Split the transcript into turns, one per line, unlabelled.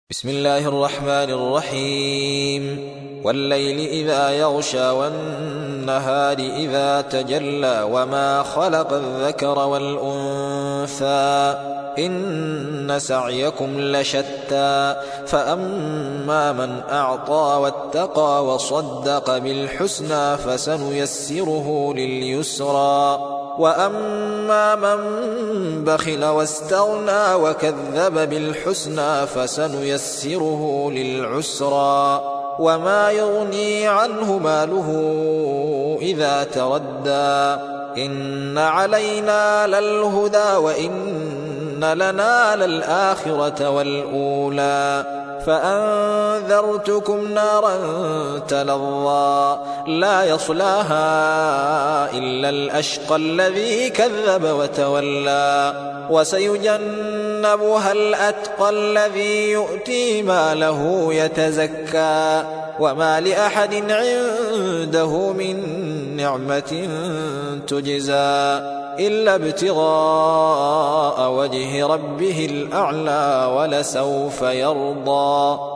بسم الله الرحمن الرحيم والليل إذا يغشى والنهار إذا تجلى وما خلق الذكر والأنثى إن سعيكم لشتى فأما من أعطى واتقى وصدق بالحسنى فسنيسره لليسرى وأما من بخل واستغنى وكذب بالحسنى فسنيسره للعسرى وما يغني عنه ماله إذا تردى إن علينا للهدى وإن لنا للآخرة والأولى فأنذرتكم نارا تلظى لا يصلاها إلا الأشقى الذي كذب وتولى وسيجنبها الأتقى الذي يؤتي ماله يتزكى وما لأحد عنده من نعمة تجزى إلا ابتغاء وجه ربه الأعلى ولسوف يرضى.